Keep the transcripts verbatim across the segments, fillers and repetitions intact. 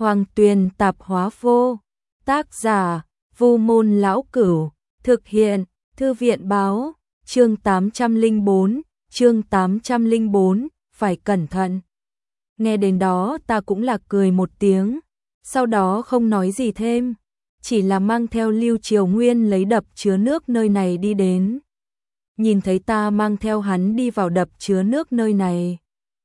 Hoàng Tuyền Tạp Hóa Vô. Tác giả: Vu Môn Lão Cửu. Thực hiện: Thư viện báo. Chương tám trăm lẻ bốn, chương tám trăm lẻ bốn, phải cẩn thận. Nghe đến đó ta cũng là cười một tiếng, sau đó không nói gì thêm, chỉ là mang theo Lưu Triều Nguyên lấy đập chứa nước nơi này đi đến. Nhìn thấy ta mang theo hắn đi vào đập chứa nước nơi này,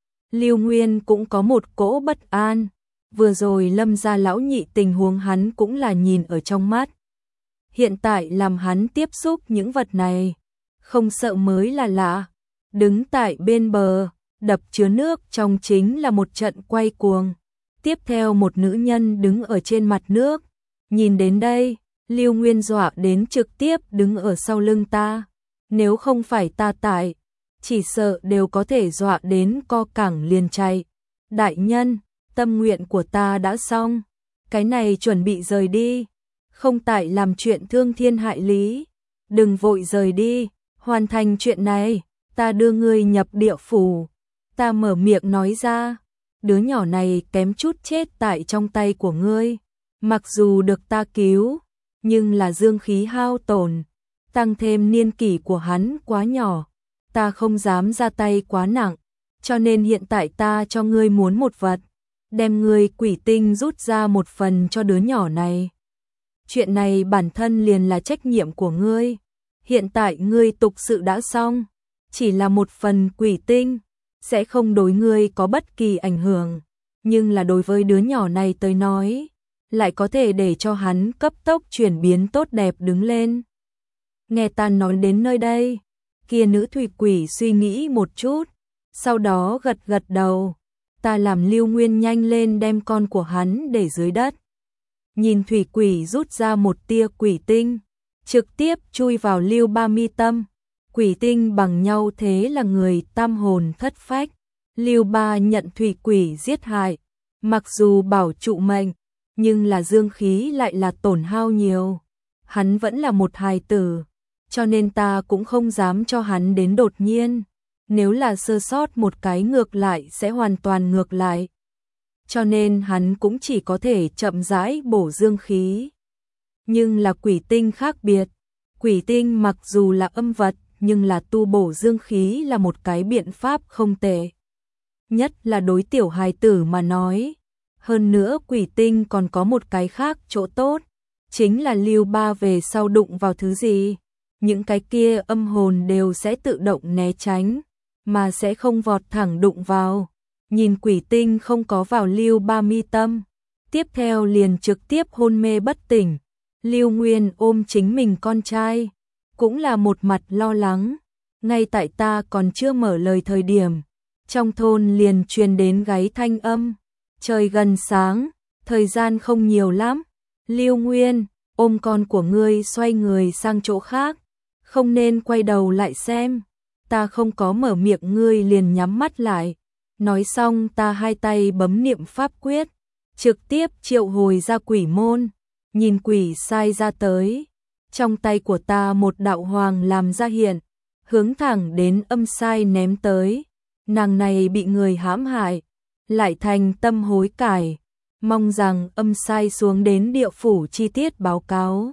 Lưu Nguyên cũng có một cỗ bất an, vừa rồi Lâm gia lão nhị tình huống hắn cũng là nhìn ở trong mắt. Hiện tại làm hắn tiếp xúc những vật này, không sợ mới là lạ. Đứng tại bên bờ, đập chứa nước trong chính là một trận quay cuồng. Tiếp theo một nữ nhân đứng ở trên mặt nước. Nhìn đến đây, Lưu Nguyên dọa đến trực tiếp đứng ở sau lưng ta. Nếu không phải ta tại, chỉ sợ đều có thể dọa đến co cẳng liền chạy. Đại nhân, tâm nguyện của ta đã xong, cái này chuẩn bị rời đi. Không tại làm chuyện thương thiên hại lý, đừng vội rời đi, hoàn thành chuyện này, ta đưa ngươi nhập địa phủ. Ta mở miệng nói ra, đứa nhỏ này kém chút chết tại trong tay của ngươi, mặc dù được ta cứu, nhưng là dương khí hao tổn, tăng thêm niên kỷ của hắn quá nhỏ, ta không dám ra tay quá nặng, cho nên hiện tại ta cho ngươi muốn một vật, đem ngươi quỷ tinh rút ra một phần cho đứa nhỏ này. Chuyện này bản thân liền là trách nhiệm của ngươi. Hiện tại ngươi tục sự đã xong, chỉ là một phần quỷ tinh, sẽ không đối ngươi có bất kỳ ảnh hưởng, nhưng là đối với đứa nhỏ này tới nói, lại có thể để cho hắn cấp tốc chuyển biến tốt đẹp đứng lên. Nghe ta nói đến nơi đây, kia nữ thủy quỷ suy nghĩ một chút, sau đó gật gật đầu, ta làm Lưu Nguyên nhanh lên đem con của hắn để dưới đất. Nhìn thủy quỷ rút ra một tia quỷ tinh, trực tiếp chui vào Lưu Ba mi tâm. Quỷ tinh bằng nhau thế là người tam hồn thất phách. Lưu Ba nhận thủy quỷ giết hại, mặc dù bảo trụ mệnh, nhưng là dương khí lại là tổn hao nhiều. Hắn vẫn là một hài tử, cho nên ta cũng không dám cho hắn đến đột nhiên. Nếu là sơ sót một cái ngược lại sẽ hoàn toàn ngược lại. Cho nên hắn cũng chỉ có thể chậm rãi bổ dương khí. Nhưng là quỷ tinh khác biệt. Quỷ tinh mặc dù là âm vật, nhưng là tu bổ dương khí là một cái biện pháp không tệ. Nhất là đối tiểu hài tử mà nói. Hơn nữa quỷ tinh còn có một cái khác chỗ tốt. Chính là Lưu Ba về sau đụng vào thứ gì. Những cái kia âm hồn đều sẽ tự động né tránh, mà sẽ không vọt thẳng đụng vào. Nhìn quỷ tinh không có vào Lưu Ba mi tâm, tiếp theo liền trực tiếp hôn mê bất tỉnh. Lưu Nguyên ôm chính mình con trai, cũng là một mặt lo lắng. Ngay tại ta còn chưa mở lời thời điểm, trong thôn liền truyền đến gáy thanh âm. Trời gần sáng, thời gian không nhiều lắm. Lưu Nguyên, ôm con của ngươi xoay người sang chỗ khác, không nên quay đầu lại xem. Ta không có mở miệng ngươi liền nhắm mắt lại. Nói xong ta hai tay bấm niệm pháp quyết, trực tiếp triệu hồi ra quỷ môn, nhìn quỷ sai ra tới. Trong tay của ta một đạo hoàng làm ra hiện, hướng thẳng đến âm sai ném tới. Nàng này bị người hãm hại, lại thành tâm hối cải, mong rằng âm sai xuống đến địa phủ chi tiết báo cáo.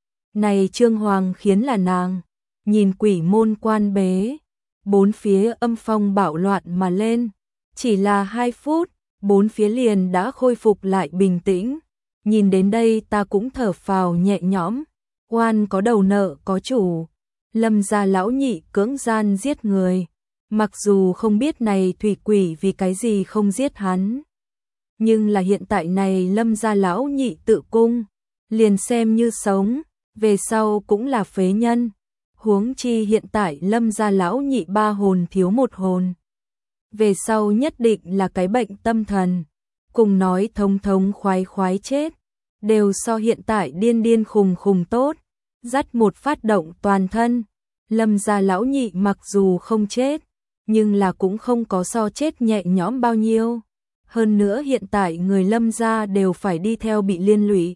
Này Trương Hoàng khiến là nàng, nhìn quỷ môn quan bế, bốn phía âm phong bạo loạn mà lên. Chỉ là hai phút, bốn phía liền đã khôi phục lại bình tĩnh. Nhìn đến đây ta cũng thở phào nhẹ nhõm. Oan có đầu nợ có chủ. Lâm gia lão nhị cưỡng gian giết người. Mặc dù không biết này thủy quỷ vì cái gì không giết hắn. Nhưng là hiện tại này Lâm gia lão nhị tự cung, liền xem như sống, về sau cũng là phế nhân. Huống chi hiện tại Lâm gia lão nhị ba hồn thiếu một hồn. Về sau nhất định là cái bệnh tâm thần, cùng nói thống thống khoái khoái chết, đều so hiện tại điên điên khùng khùng tốt, dắt một phát động toàn thân. Lâm gia lão nhị mặc dù không chết, nhưng là cũng không có so chết nhẹ nhõm bao nhiêu. Hơn nữa hiện tại người Lâm gia đều phải đi theo bị liên lụy.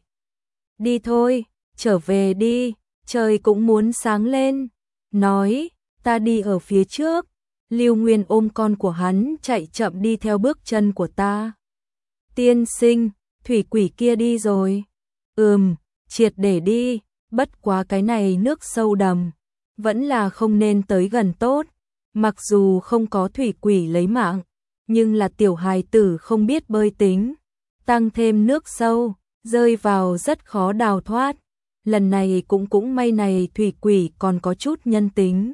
Đi thôi, trở về đi, trời cũng muốn sáng lên. Nói, ta đi ở phía trước. Lưu Nguyên ôm con của hắn chạy chậm đi theo bước chân của ta. Tiên sinh, thủy quỷ kia đi rồi. Ừm, triệt để đi, bất quá cái này nước sâu đầm, vẫn là không nên tới gần tốt. Mặc dù không có thủy quỷ lấy mạng, nhưng là tiểu hài tử không biết bơi tính, tăng thêm nước sâu, rơi vào rất khó đào thoát. Lần này cũng cũng may này thủy quỷ còn có chút nhân tính.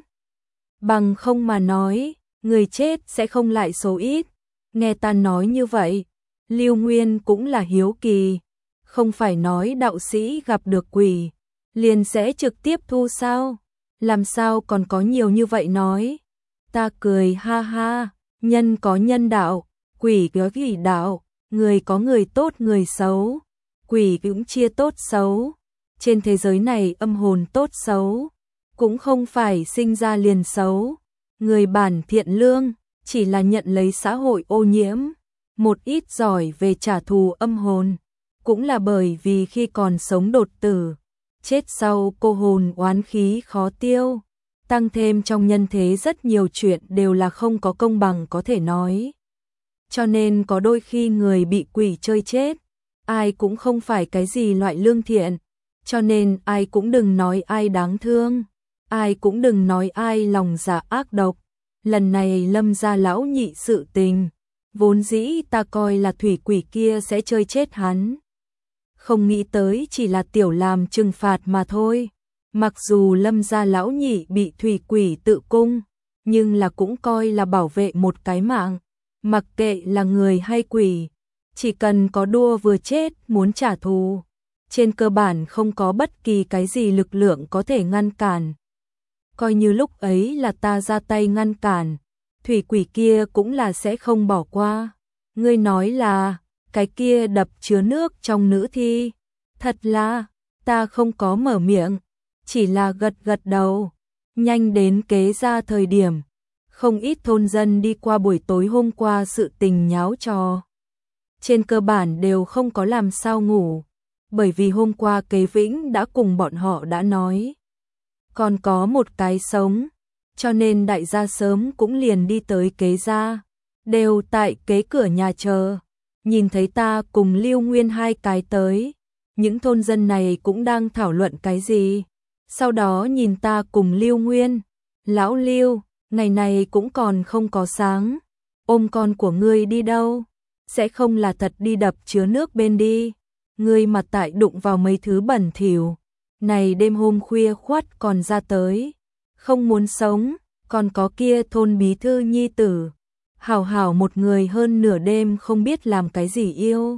Bằng không mà nói, người chết sẽ không lại số ít. Nghe ta nói như vậy, Lưu Nguyên cũng là hiếu kỳ. Không phải nói đạo sĩ gặp được quỷ, liền sẽ trực tiếp thu sao? Làm sao còn có nhiều như vậy nói? Ta cười ha ha, nhân có nhân đạo, quỷ có quỷ đạo, người có người tốt người xấu, quỷ cũng chia tốt xấu. Trên thế giới này âm hồn tốt xấu, cũng không phải sinh ra liền xấu. Người bản thiện lương, chỉ là nhận lấy xã hội ô nhiễm, một ít giỏi về trả thù âm hồn. Cũng là bởi vì khi còn sống đột tử, chết sau cô hồn oán khí khó tiêu. Tăng thêm trong nhân thế rất nhiều chuyện đều là không có công bằng có thể nói. Cho nên có đôi khi người bị quỷ chơi chết, ai cũng không phải cái gì loại lương thiện. Cho nên ai cũng đừng nói ai đáng thương, ai cũng đừng nói ai lòng dạ ác độc. Lần này Lâm gia lão nhị sự tình, vốn dĩ ta coi là thủy quỷ kia sẽ chơi chết hắn. Không nghĩ tới chỉ là tiểu làm trừng phạt mà thôi. Mặc dù Lâm gia lão nhị bị thủy quỷ tự cung, nhưng là cũng coi là bảo vệ một cái mạng. Mặc kệ là người hay quỷ, chỉ cần có đua vừa chết muốn trả thù, trên cơ bản không có bất kỳ cái gì lực lượng có thể ngăn cản. Coi như lúc ấy là ta ra tay ngăn cản, thủy quỷ kia cũng là sẽ không bỏ qua. Ngươi nói là, cái kia đập chứa nước trong nữ thi. Thật là, ta không có mở miệng, chỉ là gật gật đầu. Nhanh đến kế ra thời điểm, không ít thôn dân đi qua buổi tối hôm qua sự tình nháo trò. Trên cơ bản đều không có làm sao ngủ, bởi vì hôm qua Kế Vĩnh đã cùng bọn họ đã nói. Còn có một cái sống, cho nên đại gia sớm cũng liền đi tới Kế gia, đều tại kế cửa nhà chờ. Nhìn thấy ta cùng Lưu Nguyên hai cái tới, những thôn dân này cũng đang thảo luận cái gì. Sau đó nhìn ta cùng Lưu Nguyên, lão Lưu, ngày này cũng còn không có sáng, ôm con của ngươi đi đâu? Sẽ không là thật đi đập chứa nước bên đi, ngươi mà tại đụng vào mấy thứ bẩn thỉu, này đêm hôm khuya khoắt còn ra tới, không muốn sống. Còn có kia thôn bí thư nhi tử, hảo hảo một người hơn nửa đêm không biết làm cái gì yêu.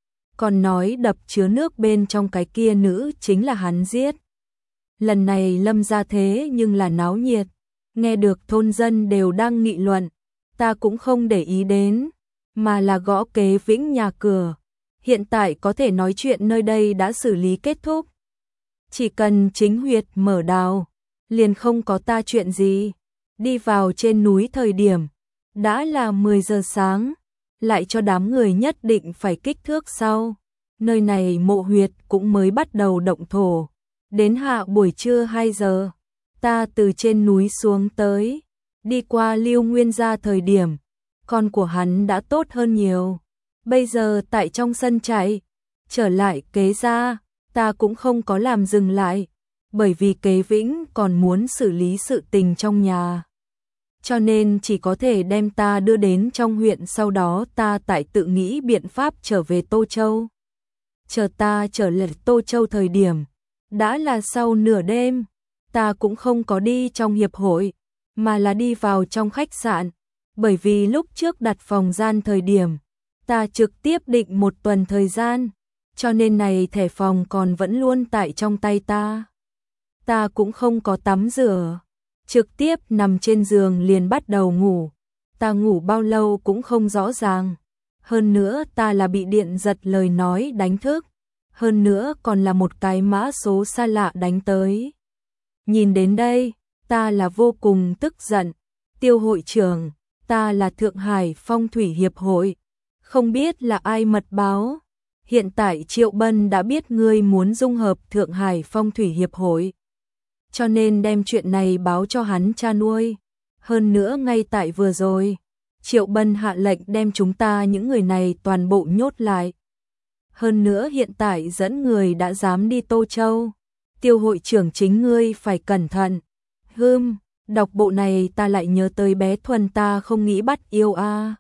Còn nói đập chứa nước bên trong cái kia nữ chính là hắn giết. Lần này Lâm gia thế nhưng là náo nhiệt, nghe được thôn dân đều đang nghị luận, ta cũng không để ý đến, mà là gõ Kế Vĩnh nhà cửa. Hiện tại có thể nói chuyện nơi đây đã xử lý kết thúc. Chỉ cần chính huyệt mở đào, liền không có ta chuyện gì. Đi vào trên núi thời điểm, đã là mười giờ sáng, lại cho đám người nhất định phải kích thước sau. Nơi này mộ huyệt cũng mới bắt đầu động thổ. Đến hạ buổi trưa hai giờ, ta từ trên núi xuống tới, đi qua Lưu Nguyên gia thời điểm, con của hắn đã tốt hơn nhiều. Bây giờ tại trong sân chạy, trở lại Kế gia, ta cũng không có làm dừng lại, bởi vì Kế Vĩnh còn muốn xử lý sự tình trong nhà. Cho nên chỉ có thể đem ta đưa đến trong huyện, sau đó ta tại tự nghĩ biện pháp trở về Tô Châu. Chờ ta trở lại Tô Châu thời điểm, đã là sau nửa đêm, ta cũng không có đi trong hiệp hội, mà là đi vào trong khách sạn, bởi vì lúc trước đặt phòng gian thời điểm, ta trực tiếp định một tuần thời gian, cho nên này thẻ phòng còn vẫn luôn tại trong tay ta. Ta cũng không có tắm rửa, trực tiếp nằm trên giường liền bắt đầu ngủ. Ta ngủ bao lâu cũng không rõ ràng. Hơn nữa ta là bị điện giật lời nói đánh thức. Hơn nữa còn là một cái mã số xa lạ đánh tới. Nhìn đến đây, ta là vô cùng tức giận. Tiêu hội trưởng, ta là Thượng Hải Phong Thủy Hiệp hội. Không biết là ai mật báo. Hiện tại Triệu Bân đã biết ngươi muốn dung hợp Thượng Hải Phong Thủy Hiệp hội, cho nên đem chuyện này báo cho hắn cha nuôi. Hơn nữa ngay tại vừa rồi, Triệu Bân hạ lệnh đem chúng ta những người này toàn bộ nhốt lại. hơn nữa hiện tại dẫn người đã dám đi Tô Châu. Tiêu hội trưởng chính ngươi phải cẩn thận. Hưm, đọc bộ này ta lại nhớ tới bé Thuần ta không nghĩ bắt yêu a.